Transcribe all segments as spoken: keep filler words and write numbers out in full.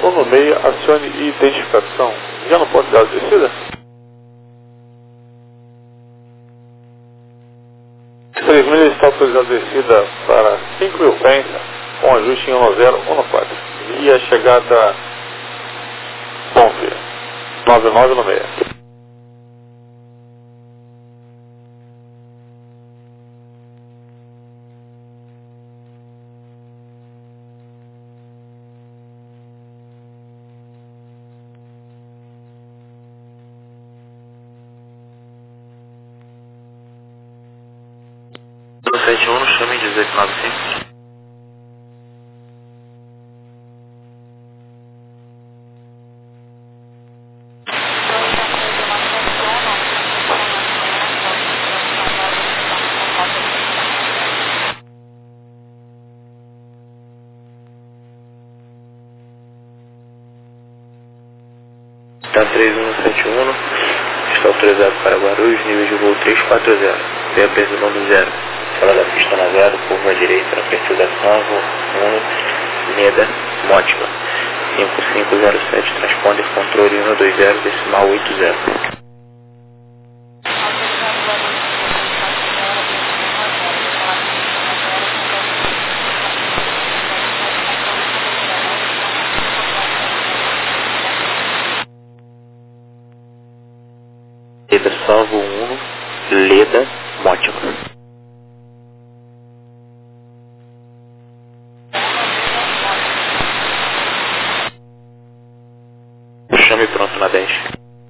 ou no meio, acione identificação. Já no ponto de alta descida? três mil está autorizado descida para cinco mil pés, com ajuste em um zero um quatro. Via chegada Conf, nove nove no meio. sete um, chame dezoito noventa e cinco. Tá três um sete um, está autorizado para Guarulhos, nível de voo três quatro zero. Vem a precisão do zero. Sala da pista na zero, curva à direita, na perfil da Savo, um, Neda, Mótima. cinco cinco zero sete, transponder controle um dois zero, decimal oito zero. Leda Salvo um, Leda, Mótima. Chame pronto na dez.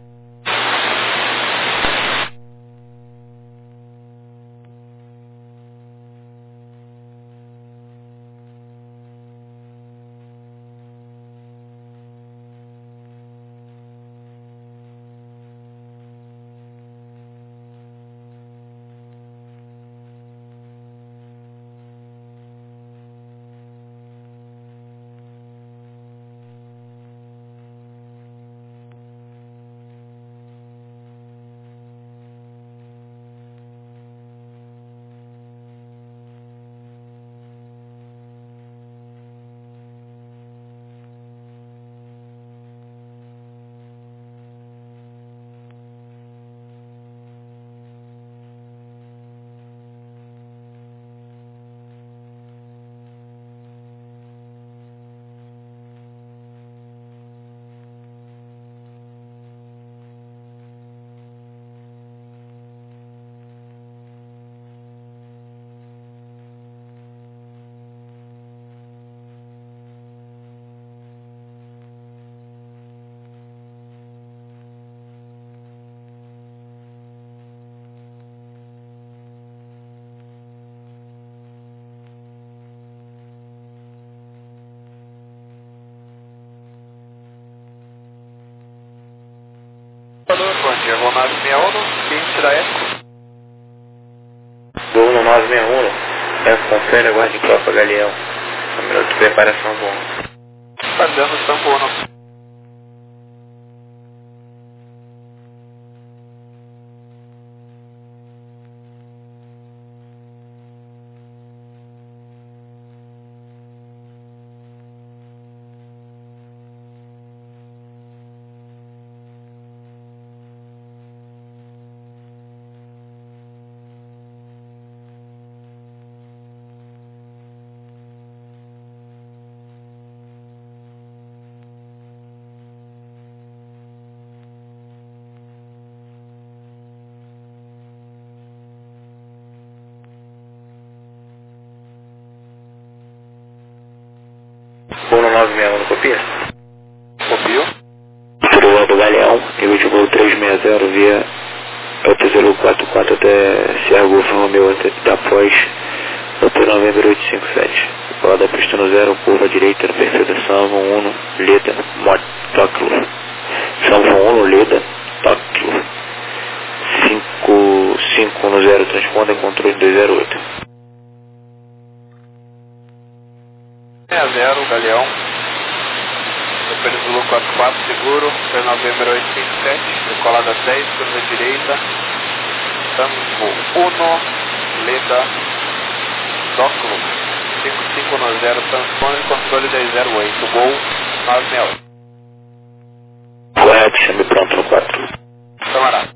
Bom dia, voo nove seis um, cliente da Eco. Voo no nove seis um, Eco confere, aguarde tropa Galeão. Número de preparação bom. Guardando Sambo um. Voo no nove seis um, copia? Copio. Estrela do Galeão, nível de voo trezentos e sessenta via Hotel zero quatro quatro até Sierra Golf Romeo até da Pós, Hotel Novembro oito cinco sete. Fala da pista no zero, curva à direita, na perfil da Salvo um, Leda, Tóquio. Salvo um, Leda, Tóquio. cinco cinco no zero, transponder controle dois zero oito. seis zero, Galeão. Hotel Zulu quatro quatro, seguro. Hotel Novembro oito cinco sete, decolada dez, curva à direita. Sambo um, Leda, Tóquio. cinco cinco no zero, transponder controle dois zero oito, Gol nove seis oito. quatro. Camarada.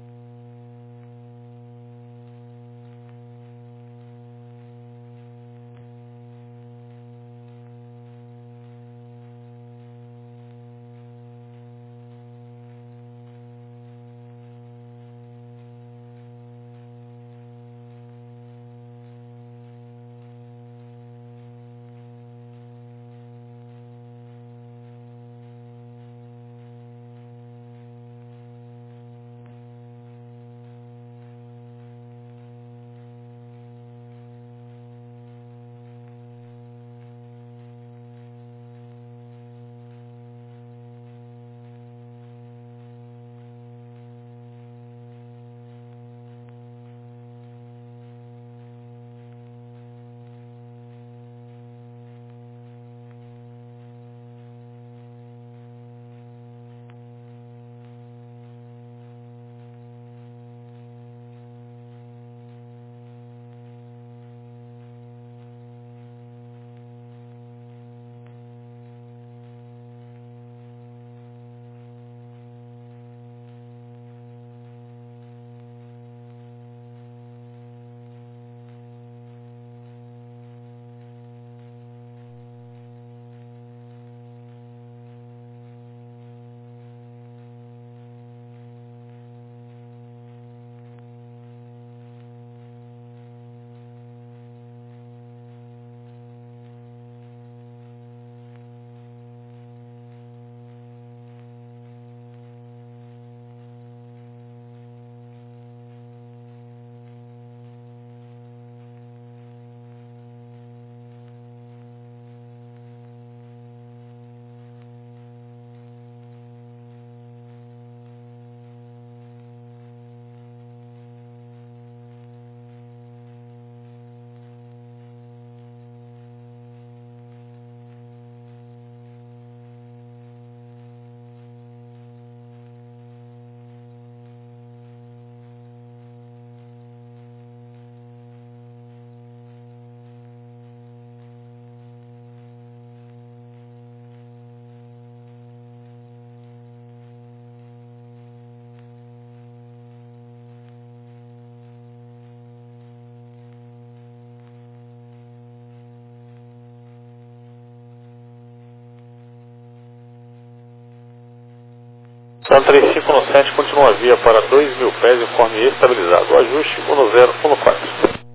Então três cinco no sete, continua a via para dois mil pés, informe estabilizado. O ajuste um zero um quatro.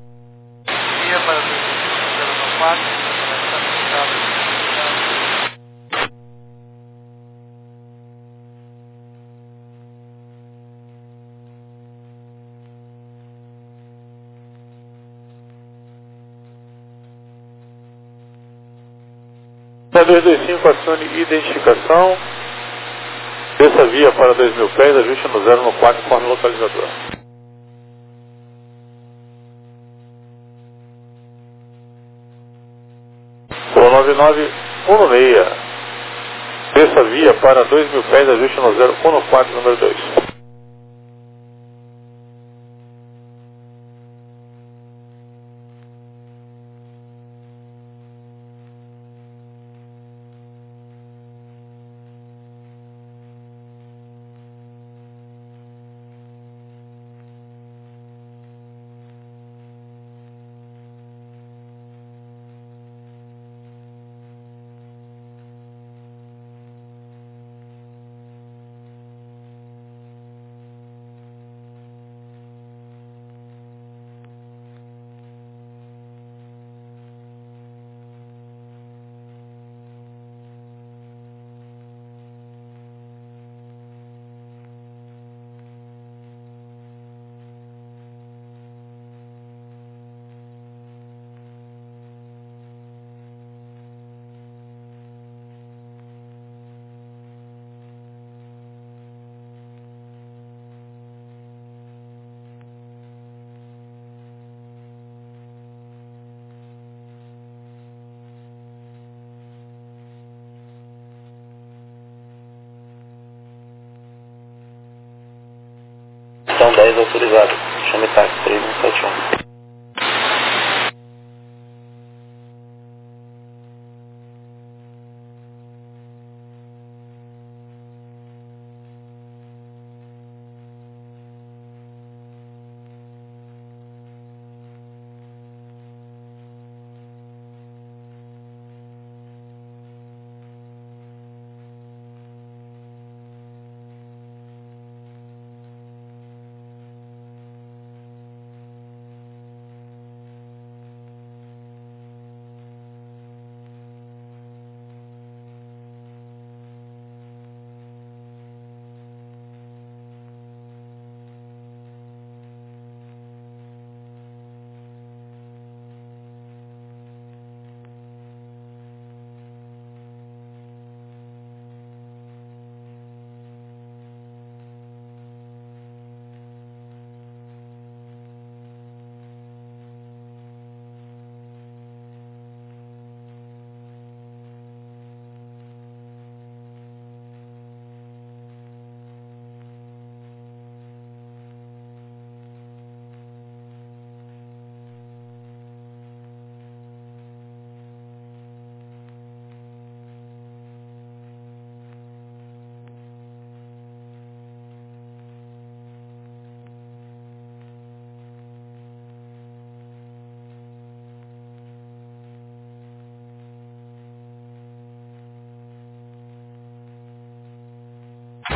Via para dois mil zero um quatro, estabilizado. Para dois dois cinco, acione identificação. Desça via para dois mil pés, ajuste no zero um quatro, informe localizador. Pro nove nove um seis. Desça via para dois mil pés, ajuste no zero um quatro, número dois. Então dez autorizado. Chame táxi três um sete um.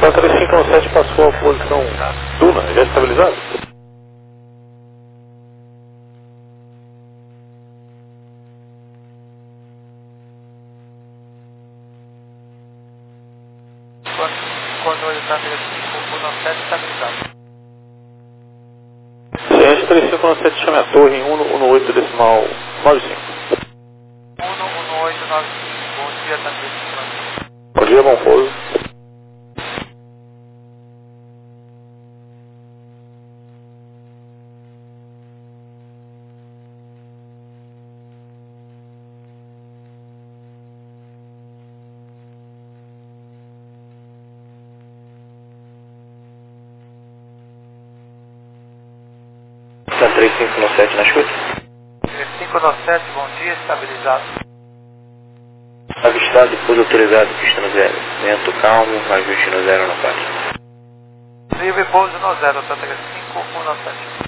quatro três cinco um sete passou a posição Duna, já estabilizado? Quando ele está três cinco um sete estabilizado. Ciência três cinco um sete chama a torre em um um oito decimal nove cinco. um um oito nove cinco, bom dia, tá três cinco um sete. Bom dia, bom pouso. Tá três cinco um sete na escuta? três cinco um sete, bom dia, estabilizado. Avistado, pouso autorizado, pista no zero. Vento calmo, ajuste no zero no quatro. Livre pouso no zero, tá três cinco um sete.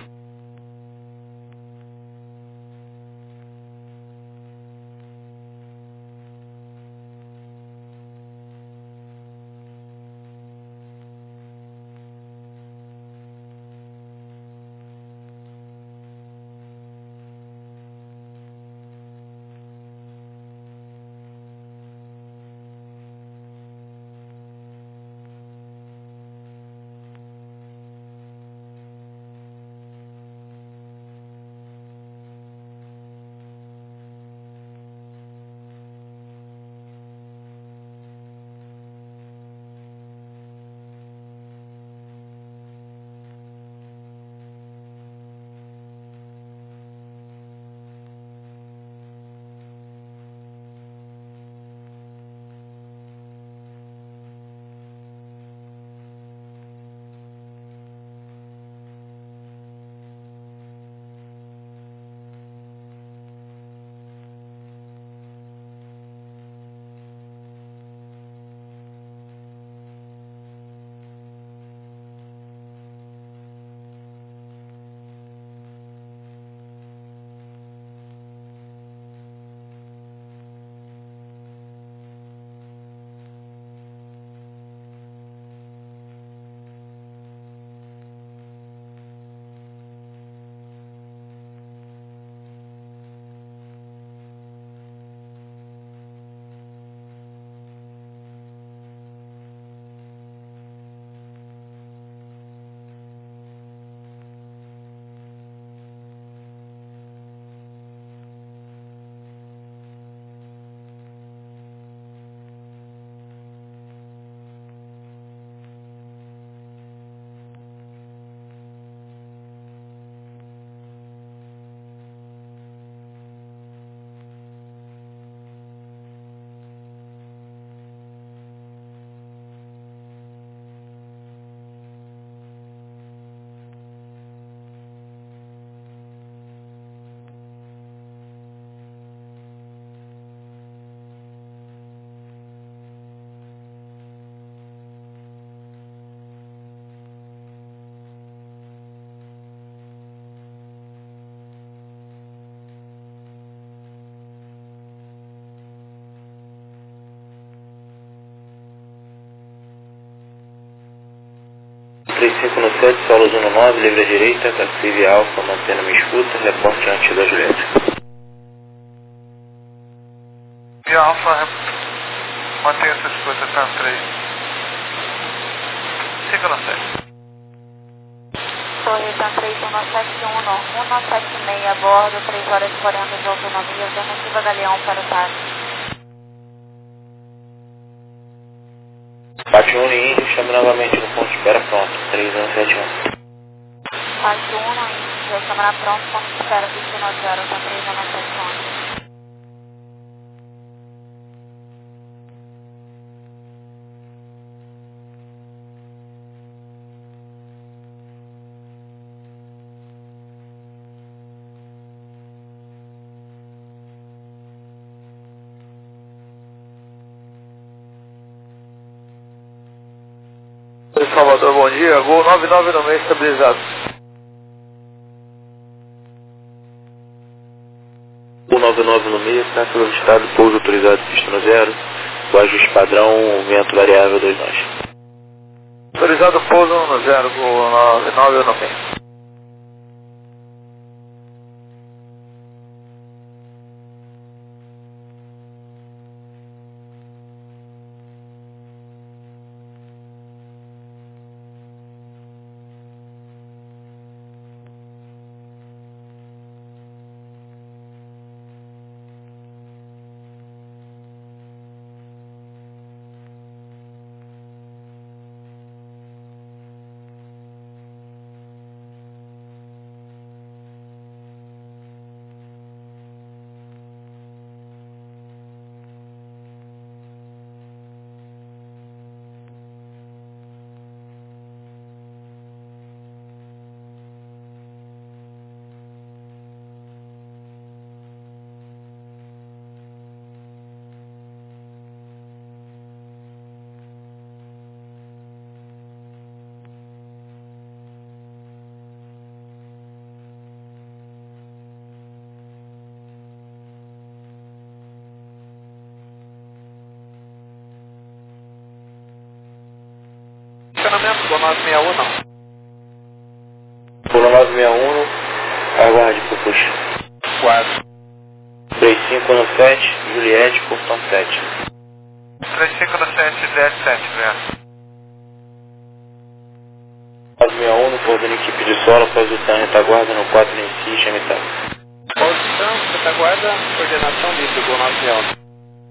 três cinco um sete, solos um nove, livre à direita, taxi alfa, mantendo minha escuta, reporte antes da Julieta. E alfa, mantenha essa escuta, tá três cinco um sete. Torre tá três um sete um um sete seis a bordo, três horas e quarenta de autonomia, alternativa Galeão para o táxi. Parte um em índio, chame novamente no ponto de espera pronto, três um sete um. Parte um no índio, já chamará pronto, ponto de espera, pista no zero, tá três um sete um. Salvador, bom dia. Gol nove nove no meio estabilizado. um nove nove no meio, tráfego avistado, pouso autorizado, pista no zero. O ajuste padrão, vento variável dois nós. Autorizado pouso no zero nove nove no meio. Estacionamento, Gol nove seis um não. Pula nove seis um, aguarde por puxa. quatro. três cinco no sete, Juliette, portão sete. três cinco no sete, Juliette sete, Juliette. nove seis um, no pousando equipe de solo, após o TAM, retaguarda no quatro em si, chame TAM. Posição, retaguarda, coordenação livre, Gol nove seis um.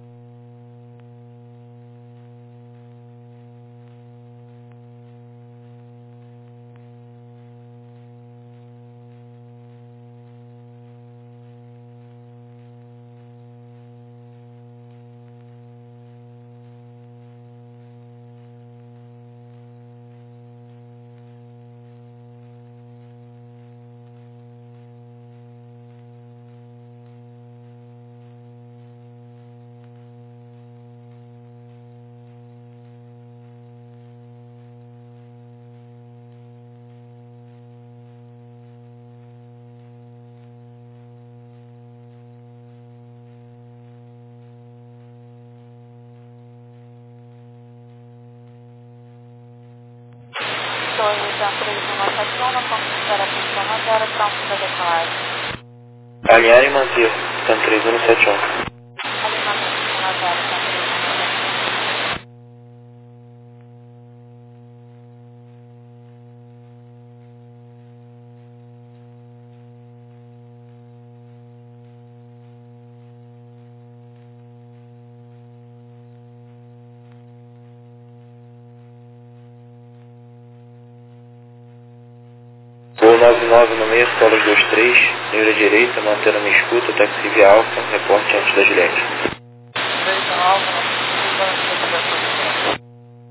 Torre três um sete um, não vamos esperar a posição a zero, pronto para decolagem. Alinhar e manter, TAM três um sete um. Alinhamento a zero, TAM três um sete um. Voo nove nove no meio, solo dois três, neura direita, mantendo a minha escuta, táxi via alfa, reporte antes da Juliette. Direita, alfa, não.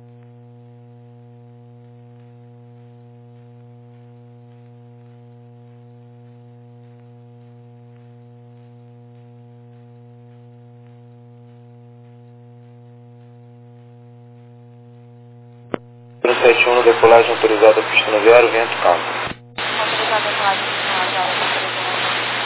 zero sete um, no decolagem autorizada, pista no zero, vento calmo. Autorizado a decolagem, posição a zero, TAM três um sete um.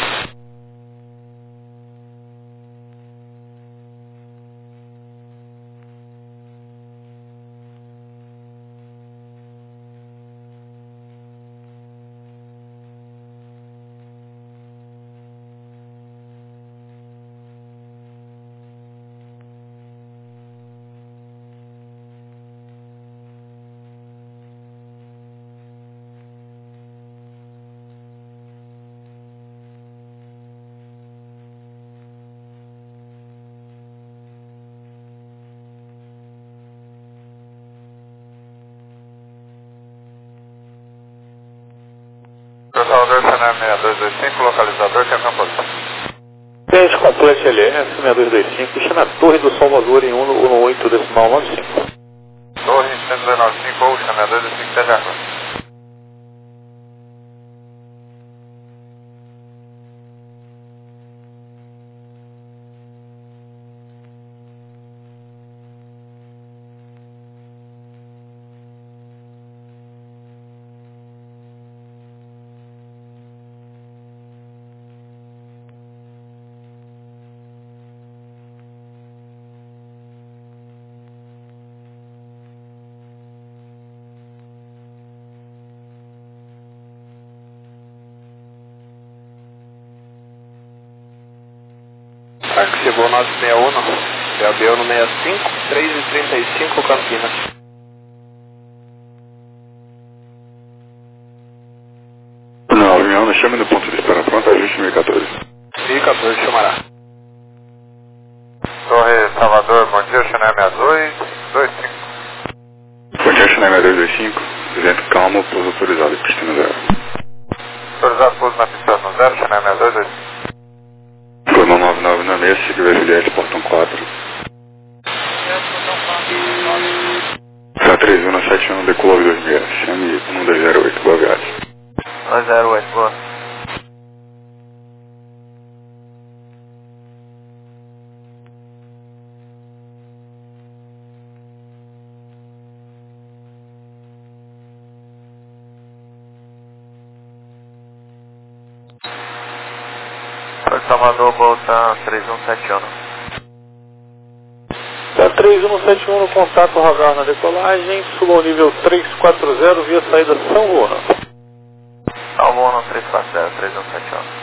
Salvador Senar seis dois dois cinco, localizador, tem a posição. Teste complete L S seis dois dois cinco, chama a Torre do Salvador em um um oito decimal nove cinco. Torre cento e dezenove cinco, ou chama dois dois cinco, sete agora. Voo nove seis um, B A B no sessenta e cinco, três e trinta e cinco, Campinas. nove seis um, chame no ponto de espera pronto, ajuste mil e quatorze. mil e quatorze, chamará. Torre Salvador, bom dia, Chanel sessenta e dois, dois cinco. Bom dia, Chanel sessenta e dois, dois cinco, vento calmo, pouso autorizado, pista no zero. Autorizado, pouso na pista no zero, Chanel sessenta e dois, dois cinco. Forma nove nove na mesa, seguiu a Juliette, portão quatro. K três um sete um, decolou dois meia, chame um dois zero oito, boa viagem. dois zero oito, boa. Salvador, volta três um sete um. Tá três um sete um no contato radar na decolagem, suba ao nível três quatro zero via saída São Juan. São Juan três quatro zero, três um sete um.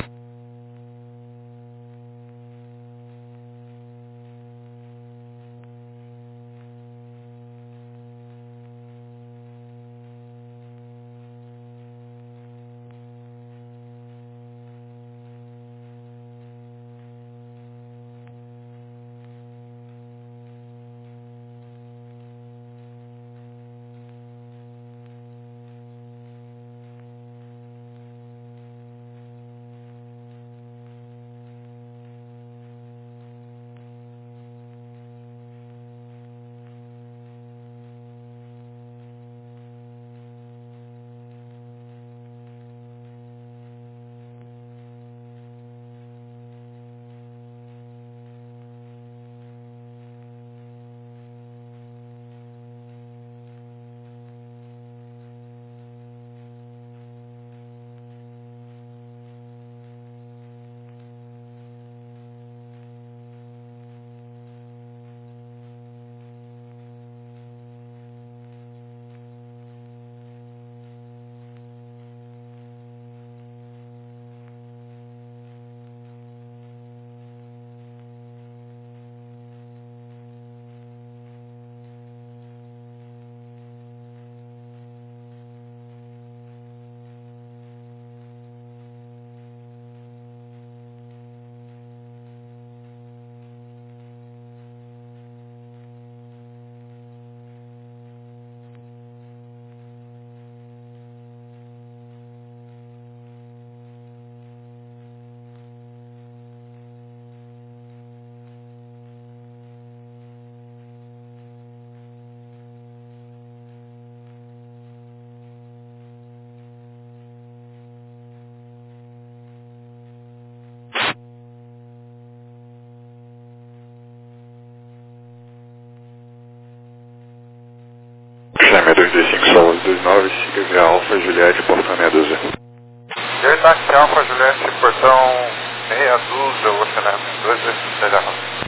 Chame dois dois cinco, Solo dois nove, siga via Alfa Juliette, portão meia dúzia. Direito táxi Alfa Juliette, portão meia dúzia, Oceanet, dois dois cinco, seja rápido.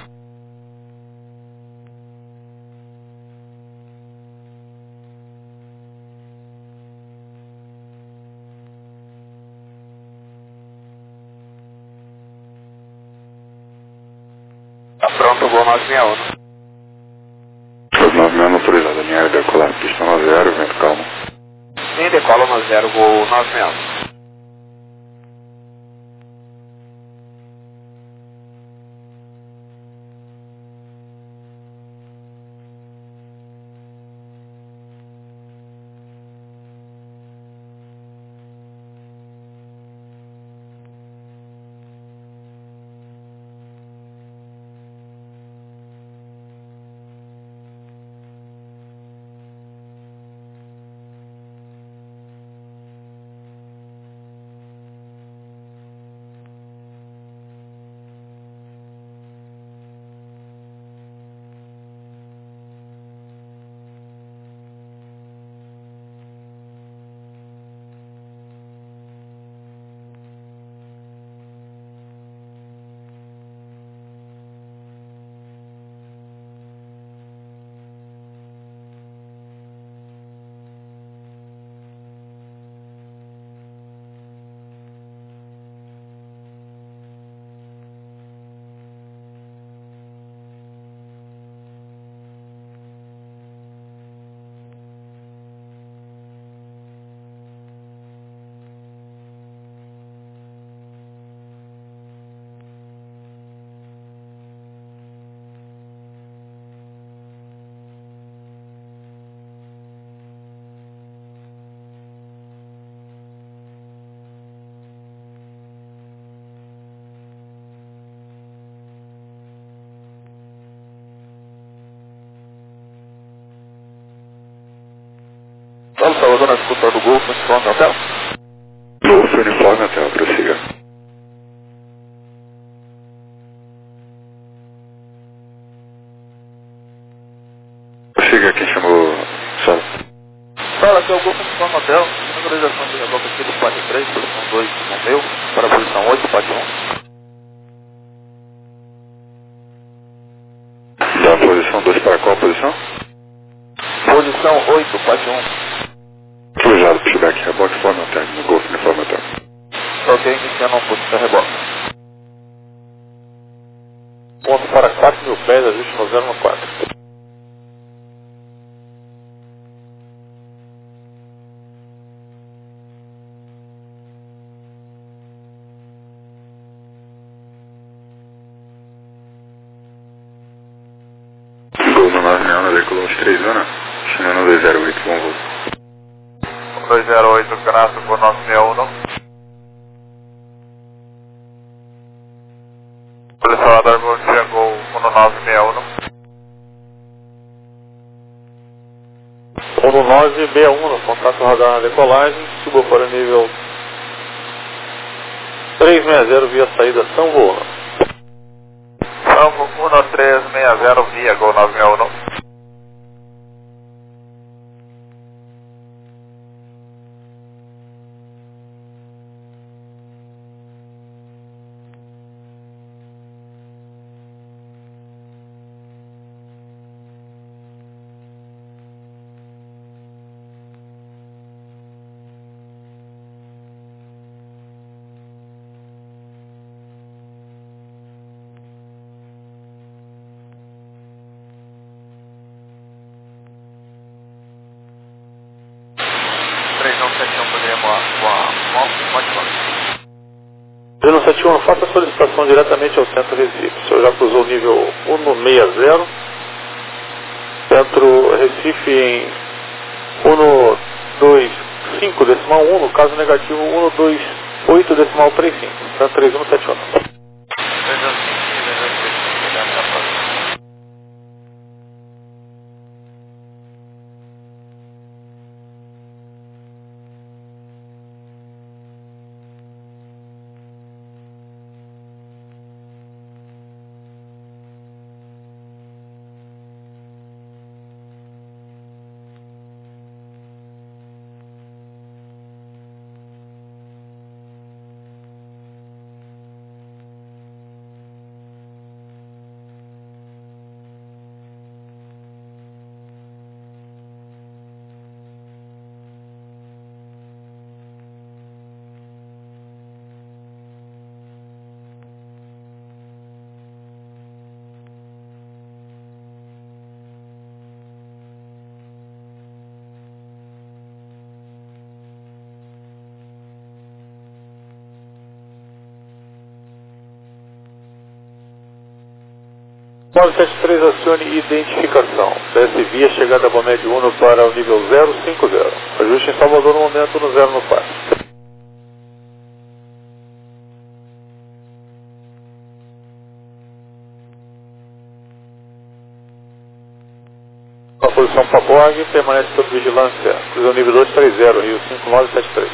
Tá pronto, Voo nove seis um. nove seis um autorizado, linha aérea decolar, pista no zero, vento calmo. Sim, decola no zero, Voo nove seis um. escutando Golf Uniforme Hotel. Golf Uniforme Hotel, prossiga. Prossiga, quem chamou Sol? Fala, aqui é o Golf Uniforme Hotel. Localização de reboque aqui do Pátio três, posição dois, no meu, para a posição oito, Pátio um. Da posição dois para qual posição? Posição oito, Pátio um. Cruzado, feedback, reboque, forma Hotel, no Golf Uniforme Hotel. Ok, iniciando uma posição reboque. Ponto para quatro mil pés, ajuste no zero no quatro. Gol no nove seis um, decolou uns três zona. Chamando dois zero oito, bom voo. dois zero oito, graças por nove seis um. Polícia Radar Gol Gol no nove seis um. um nove seis um, no contato radar na decolagem, suba para o nível trezentos e sessenta via saída São Voa. São Voa trezentos e sessenta via Gol nove seis um. três não sete um, poderia com a pode falar. três não sete um, faça a solicitação diretamente ao Centro Recife. O senhor já cruzou o nível cento e sessenta, Centro Recife em cento e vinte e cinco decimal um, no caso negativo cento e vinte e oito decimal trinta e cinco, Centro três um sete um. nove sete três, acione identificação. C S via chegada a Boné de Uno para o nível zero cinco zero. Ajuste em Salvador no momento no zero no quatro. A posição Paborg permanece sob vigilância. Cruzeiro nível dois três zero, Rio cinco nove sete três.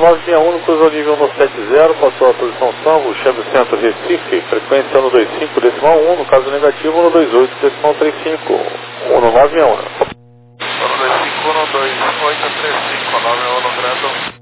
nove seis um, cruzou nível um sete zero, passou a posição Sambo, Chevy Centro Recife, frequência um dois cinco, decimal um, no caso negativo um dois oito, decimal trinta e cinco, um nove seis um. um dois cinco, um dois oito, três cinco, nove um, Grado.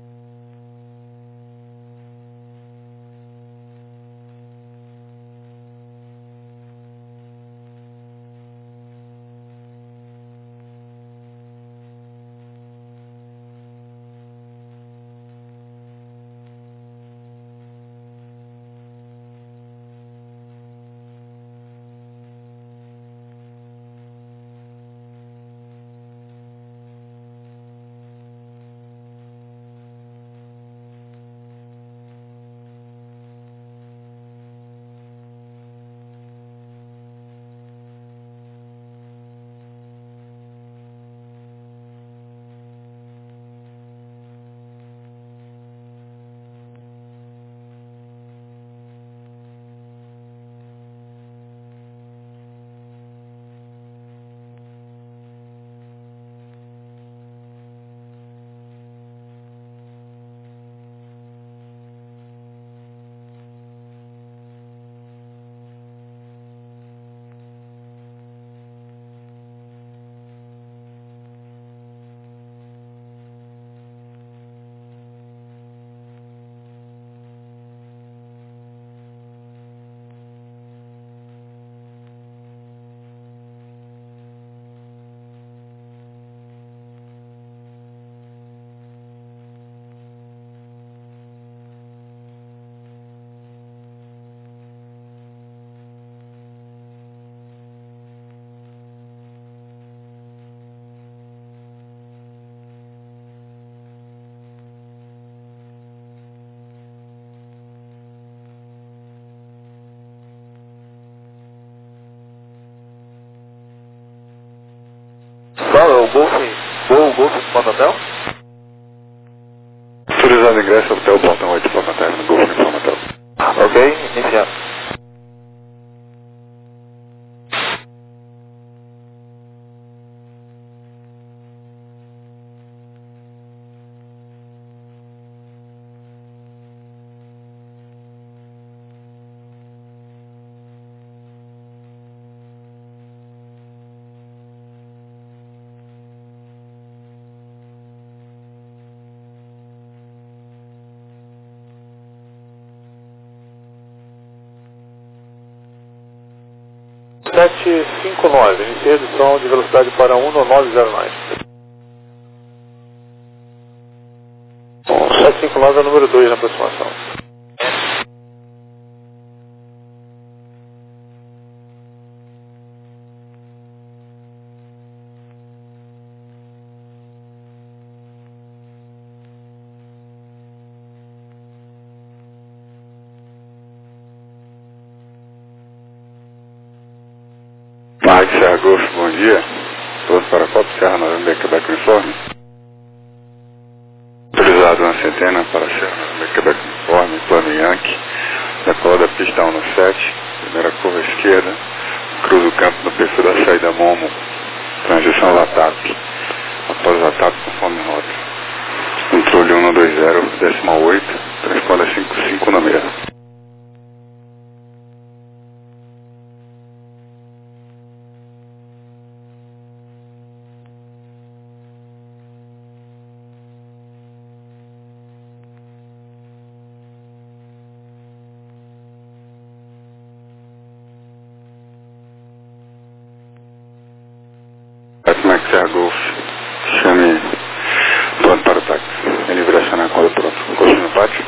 Qual é o Golf? O Golf do Porto Hotel? Autorizado ingresso, hotel, portão oito, Porto Hotel, no Golf Informa Hotel. Ok, iniciar. sete cinco nove, iniciei a redução de velocidade para um nove zero nove. sete cinco nove é o número dois na aproximação. Mike Serra Golf, bom dia. Todos para Copa Serra Novembro, Quebec Uniforme. Autorizado na centena para Serra Novembro, Quebec Uniforme, plano Yankee. Decola da pista um no sete, primeira curva à esquerda. Cruza o campo no perfil da saída Momo. Transição Latap. Após Latap, conforme rota. Controle um dois zero, decimal oito, transponder cinco cinco na meia. Max Serra Golf, chame pronto para o táxi. Ele virá acionar quando pronto. Continua no pátio.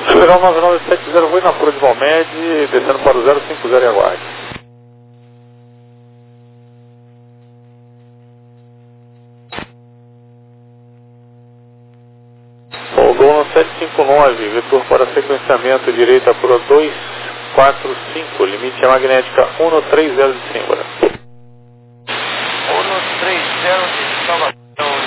Legal nove nove sete zero, vou na Pura de Valmed, descendo para o zero cinco zero e aguarde. Gol sete cinco nove, vetor para sequenciamento, direita Pura dois quatro cinco, limite magnética um três zero de Simbra. um três zero de Salvador.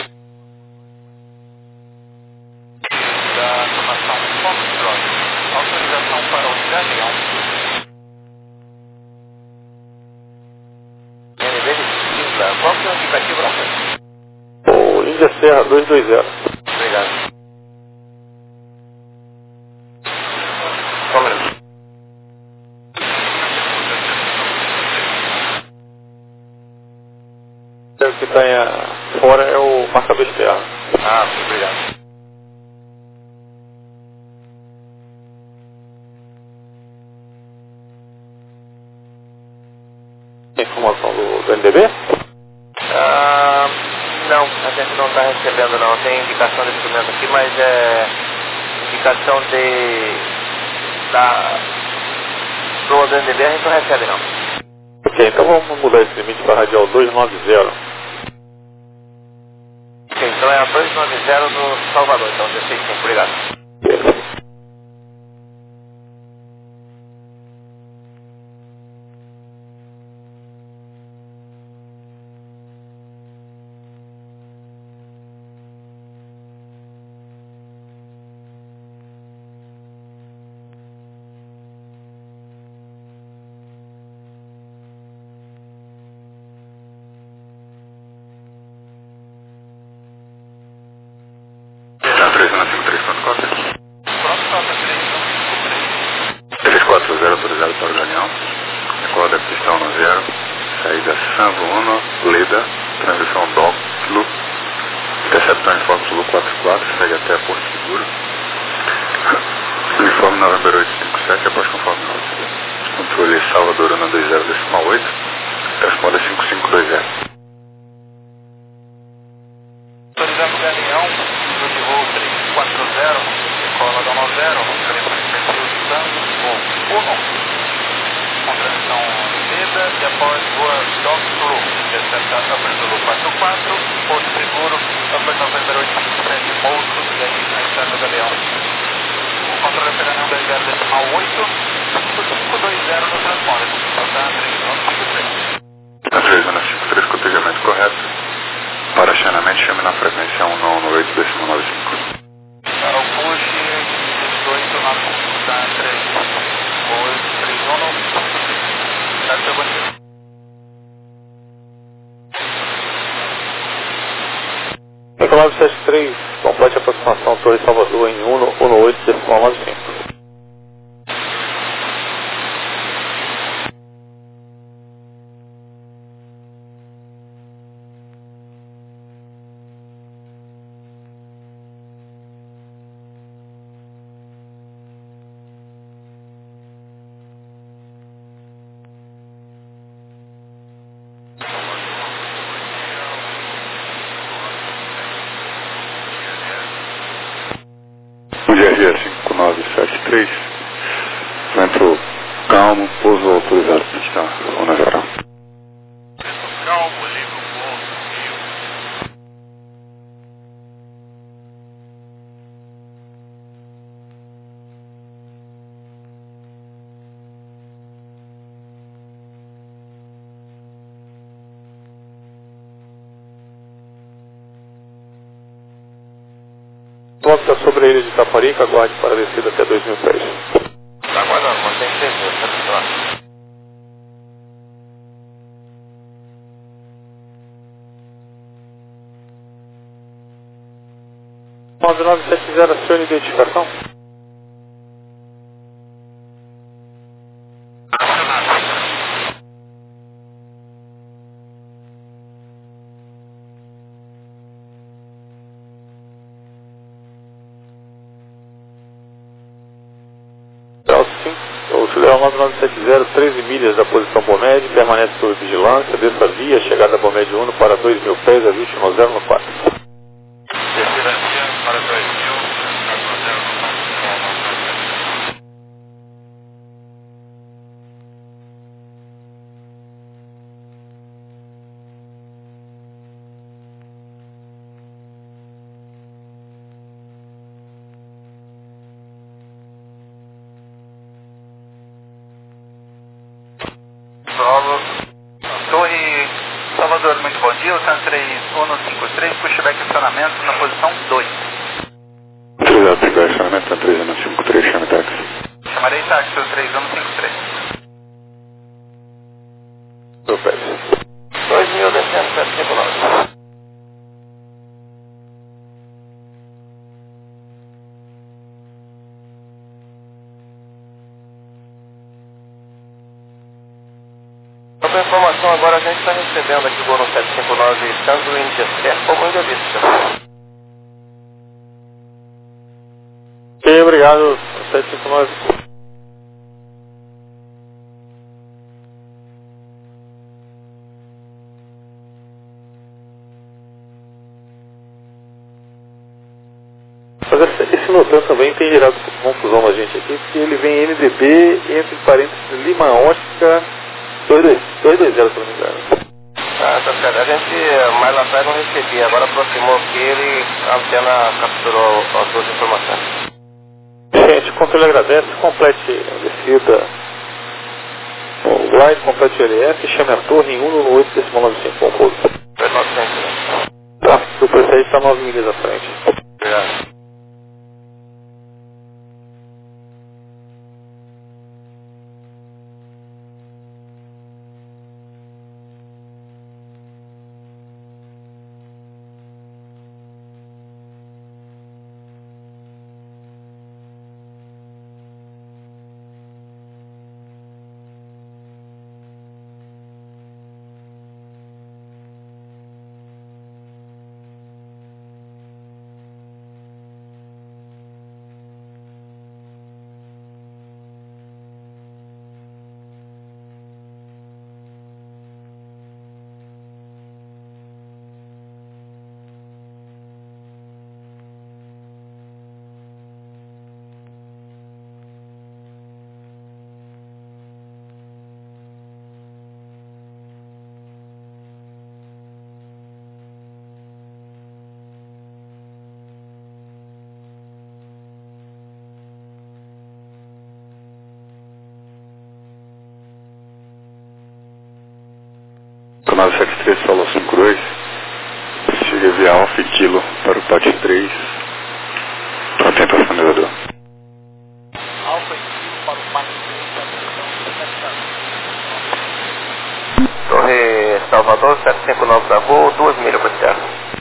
Da formação Foxtrot. Autorização para o Galeão. N B de Simbra. Qual que é o indicativo, Rafael? O Índia Serra dois dois zero. Obrigado. Só um minuto. O que está fora é o marcador externo. Ah, obrigado. Informação do, do N D B? Ah, não, a gente não está recebendo não. Tem indicação de documento aqui, mas é indicação de da do N D B a gente não recebe não. Ok, então vamos mudar esse limite para radial dois nove zero. Ok, então é a dois nove zero do Salvador, então dezesseis cinco, obrigado. Beleza. três um cinco três quatro quatro. Pronto, falta três um cinco três. três quatro zero autorizado para o Galeão. Recorda pista um zero. Saída Sanvo um, Leda. Transmissão Dócilo. Interceptor em Foxtrot quatro quatro. Segue até Porto Seguro. Uniforme November oito cinco sete. Após conforme nota. Controle Salvador um dois zero decimal oito. Transponder cinco cinco dois zero. Autorizando o Galeão, nível de voo três quatro zero, decola da um zero, perfil Sango, voo um, com transmissão Leda e após voa Dócilo, intercepta Upper Zulu quatro quatro, Porto Seguro, Upper November oito cinco sete, Mouto, e aí na estrada do Galeão. O controle operando dois zero decimal oito, cinco cinco dois zero no transponder, falta três um cinco três. três um cinco três, cotejamento correto. Para acionamento, chame na frequência um nove oito decimal nove cinco. Para o push, dezoito na consulta três oito três um. Deve ser bonito. nove sete três, complete a aproximação Torre Salvador em um oito decimal nove cinco. O G R E cinco nove sete três, vento calmo, pouso autorizado para estar na geral. Calmo, liga o ponto, Volta sobre a ilha de Itaparica, aguarde para a descida até dois mil pés. Tá aguardando, mantém certeza, tá pessoal. nove nove sete zero, acione identificação. O Chuleão nove nove sete zero, treze milhas da posição Bomed, permanece sob vigilância, desça via, chegada a Bomed um para dois mil pés, ajuste no zero no quatro. Descida para dois mil, zero no quatro. senhor, muito bom dia. O San três um cinco três, pushback estacionamento na posição dois. Obrigado, pushback estacionamento, San três um cinco três, chame táxi. Chamarei táxi, o três um cinco três. dois mil, descendo, sete cinco nove. Sobre a informação, agora a gente está recebendo aqui o voo no sete cinco nove, tanto o Índia certo como o Índia Vista. Ok, obrigado, sete cinco nove. Mas esse, esse Notan também tem gerado confusão na gente aqui, porque ele vem N D B, entre parênteses, Lima Oscar, dois dois zero, se não me engano. Ah, tá certo. A gente mais lá atrás não recebia, agora aproximou aqui ele, a antena capturou as duas informações. Gente, quanto ele agradece, complete a descida, o glide, complete o L F, chame a torre em um oito decimal nove cinco, com pouso. dois nove cinco. Tá, o preço aí está nove milhas à frente. Obrigado. nove sete três, Solo cinco dois, chega via Alfa e Kilo para o P A T três, para tentar o elevador. Alfa e Kilo para o P A T três, Torre Salvador, sete cinco nove da voo, duas milhas para terra.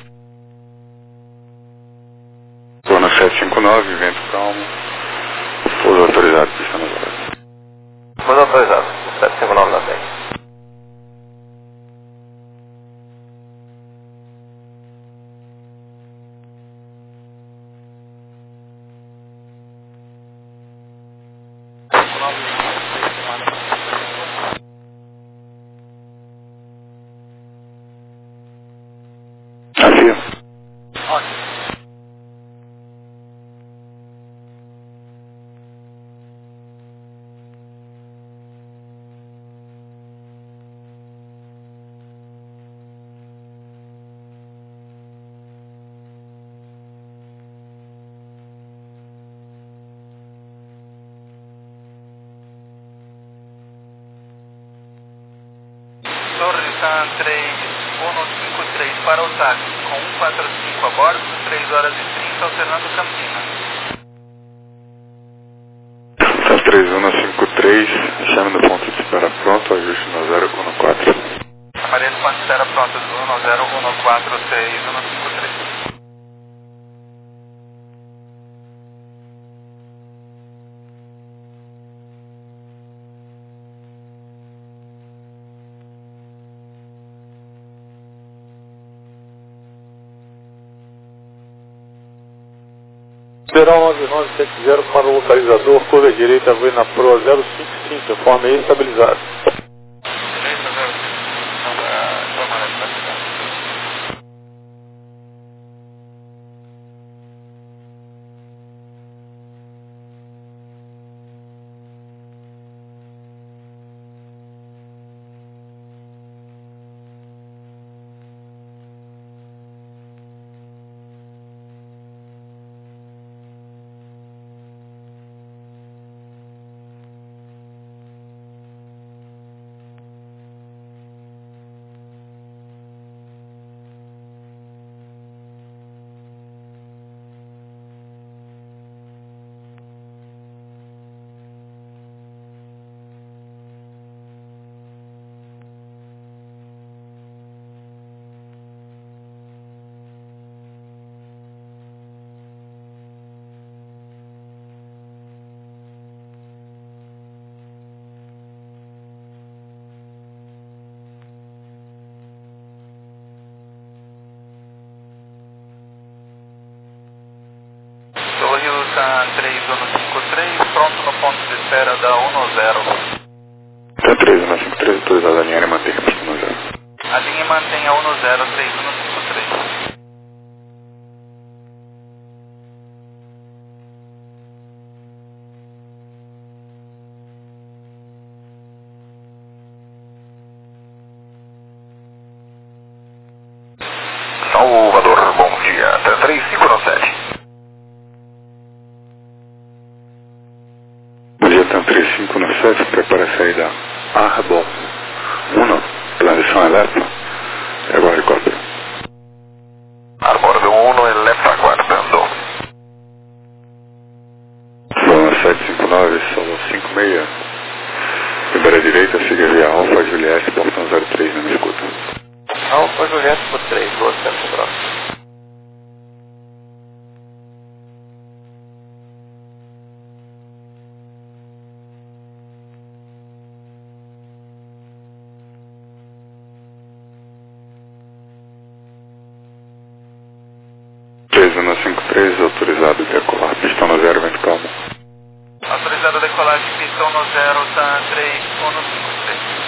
Estou no sete cinco nove, vento calmo, pouso autorizado, pista nas horas. Pouso autorizado, sete cinco nove da dez. Afio. Torre San três um cinco três para o táxi, com um quatro cinco a bordo, três horas e trinta, alternando Campinas. San três um cinco três, chame no ponto de espera pronto, ajuste no zero um quatro. Aparelho ponto de espera pronto, um zero um quatro seis um cinco três. Liberal nove nove sete zero para o localizador, curva direita, vem na Pro zero cinco cinco, informe aí estabilizado. Direita, zero cinco cinco, vamos lá. espera da um zero. Tá treze na cinco três, autorizado a linha e manter a pista um zero. A linha mantém a um zero três um cinco três. Salvador, bom dia. três cinco nove sete. Bom dia, T três cinco nove sete, prepara a saída Arbor um, transição elétrica, e agora helicóptero. Arbor um, elétrica aguardando. Zona sete cinco nove, solo cinco seis, libera a direita, siga via Alfa Juliette, portão zero três, não me escuta. Alfa Juliette por três, boa tempo próximo. treze na cinco três, autorizado a decolar, pistão no zero, vento calmo. Autorizado a decolagem, pistão no zero, TAM três um cinco três.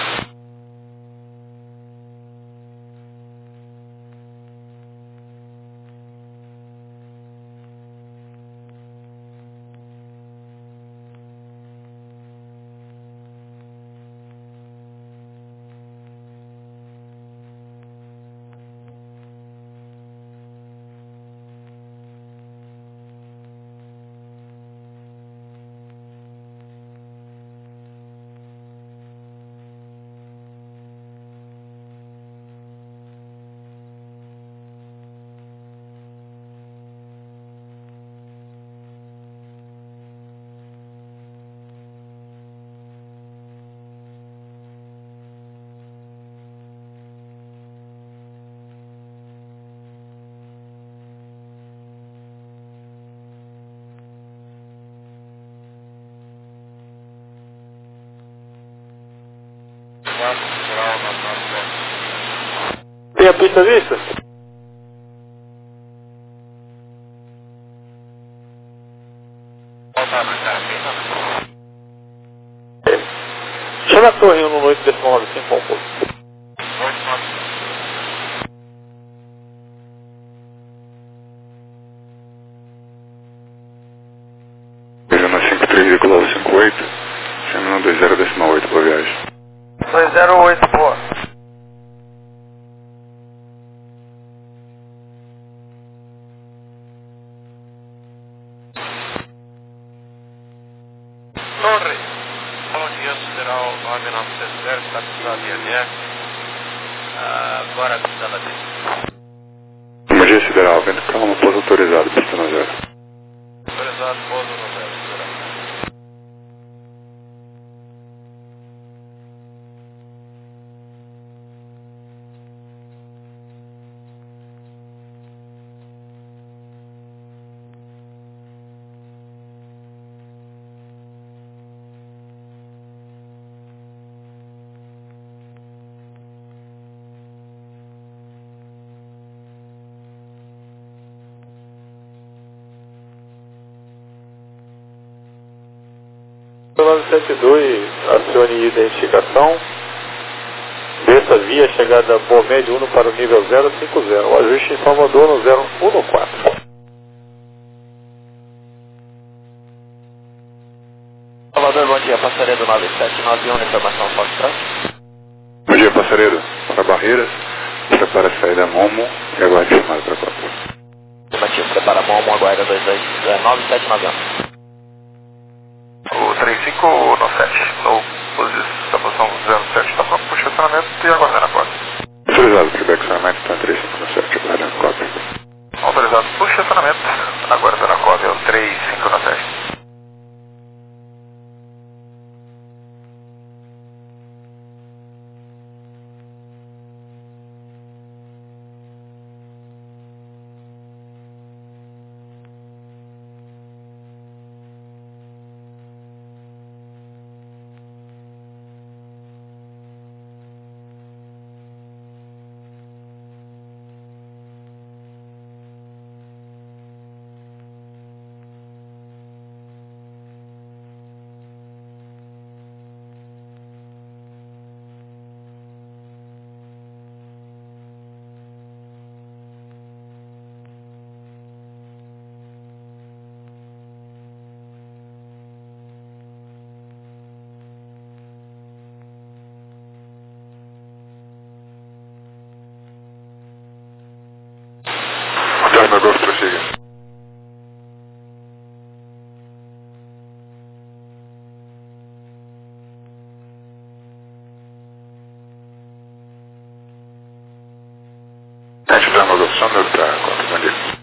Tem a pista vista? Chama a torre um no oito decimal nove cinco um pouco. Zona cinco três, decolar cinco oito, chama dois zero decimal oito, boa viagem. dois zero oito, boa. Torre. Bom dia, Sideral nove nove sete zero, está precisando de I M F. Agora precisa da pista. Bom dia, Sideral, vento calmo, pouso autorizado, pista no zero. Autorizado, pouso no zero, Sideral. nove sete dois, acione identificação. Desça via chegada Boa Média um para o nível zero cinco zero. O ajuste em Salvador no zero um quatro. Salvador, bom dia, passaredo nove sete nove um, informação forte trás. Bom dia, passaredo, para Barreiras, prepara a saída Momo e aguarde chamada para a Copa. Afirmativo, prepara Momo, aguarda dois dois nove sete nove um. O três cinco nove sete, no posição zero sete, está pronto para o estacionamento e aguardando a porta. Autorizado para o estacionamento, está três cinco nove sete, aguardando a Copa. Autorizado para o estacionamento, aguardando a cópia, é o três cinco nove sete. Lima Golf, prossiga. Tente Lima Golf, só meu tá, bom dia.